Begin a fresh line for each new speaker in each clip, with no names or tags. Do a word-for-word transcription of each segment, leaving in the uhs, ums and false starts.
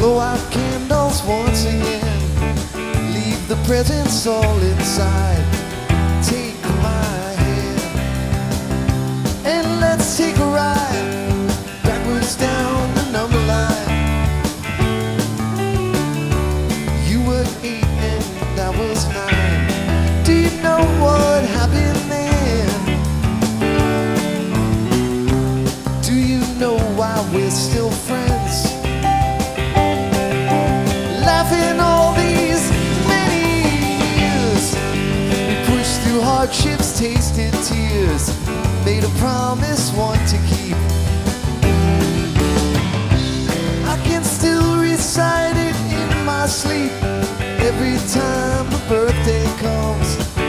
Blow out candles once again. Leave the presents all inside. Take my hand and let's take a ride backwards down the number line. You were eight and I was nine. Do you know what happened then? Do you know why we're still friends? Laughing all these many years, we pushed through hardships, tasted tears, made a promise, one to keep. I can still recite it in my sleep every time a birthday comes.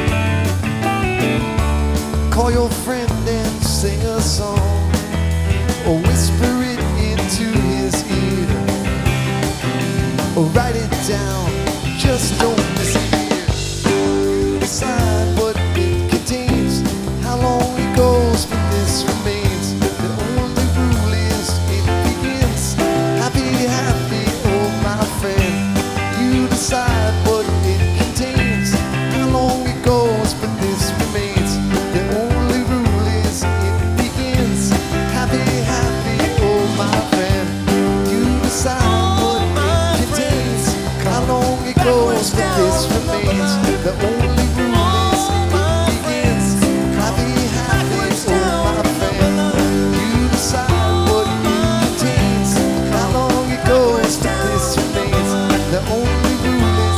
Call your friend and sing a song, or whisper it into his ear, or write it down, just don't miss it. Decide what it contains, how long it goes, but this remains. The only rule is it begins. Happy, happy, oh my friend. You decide what it contains, how long it goes, but this remains. The only rule is it begins. Happy, happy, oh my friend. You decide what it contains, how long it goes, but this remains. The only rule is it begins. Happy, happy, oh my friend. You decide what it contains, how long it goes, but this remains. The only rule is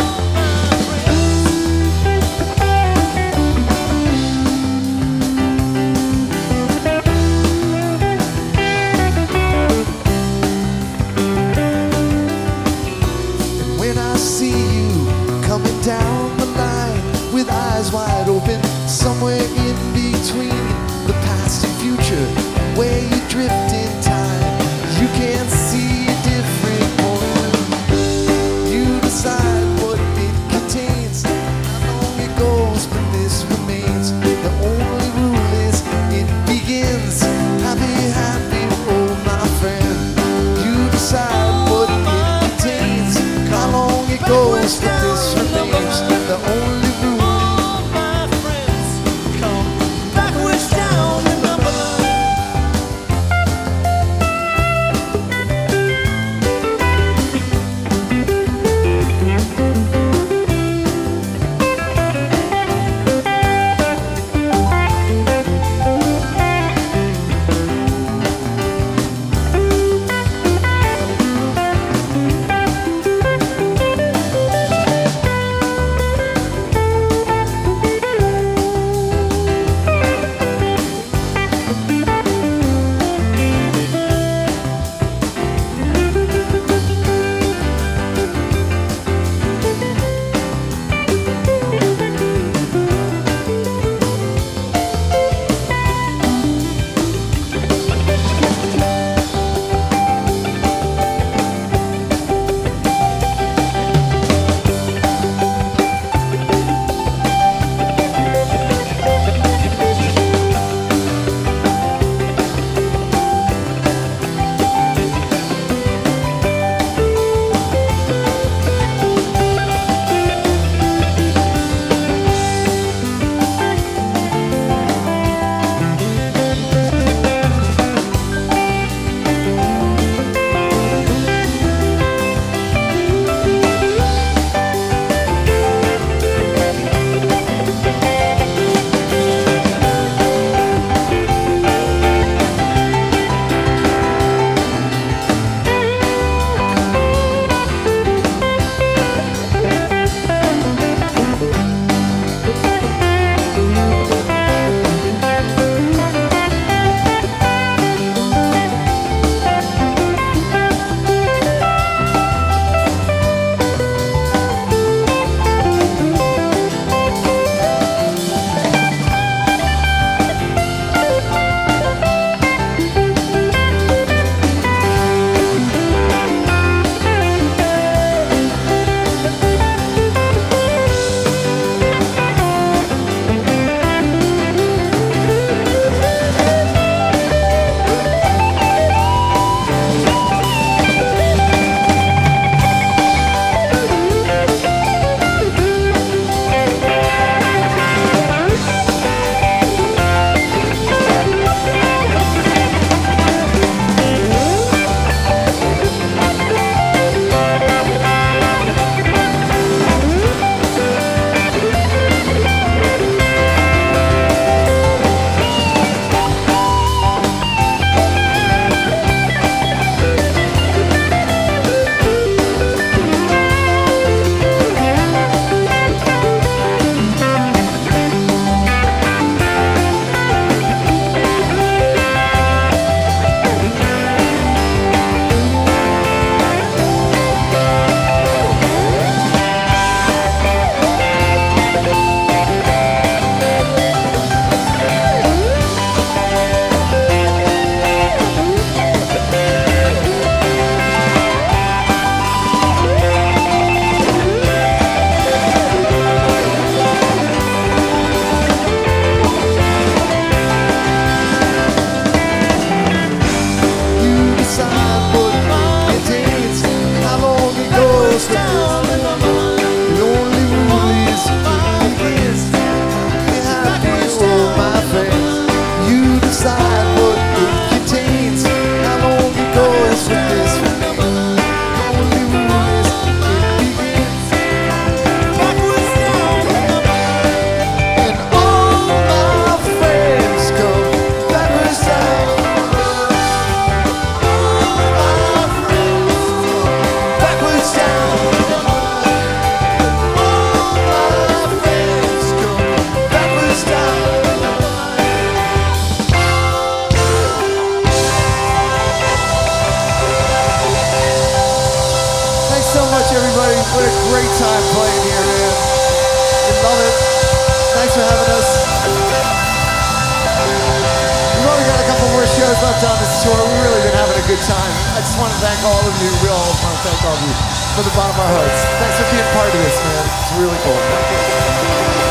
and when I see you coming down the line with eyes wide open, somewhere in between the past and future, where you drift in time, you can't see a different point. You decide what it contains, how long it goes, but this remains. The only rule is it begins. Happy, happy, oh my friend. You decide what it contains, how long it goes, but this remains. The only rule.
All my friends come backwards down the number line.
everybody. What a great time playing here, man. We love it. Thanks for having us. We've only got a couple more shows left on this tour. We've really been having a good time. I just want to thank all of you. We all want to thank all of you from the bottom of our hearts. Thanks for being part of this, man. It's really cool. Thank you.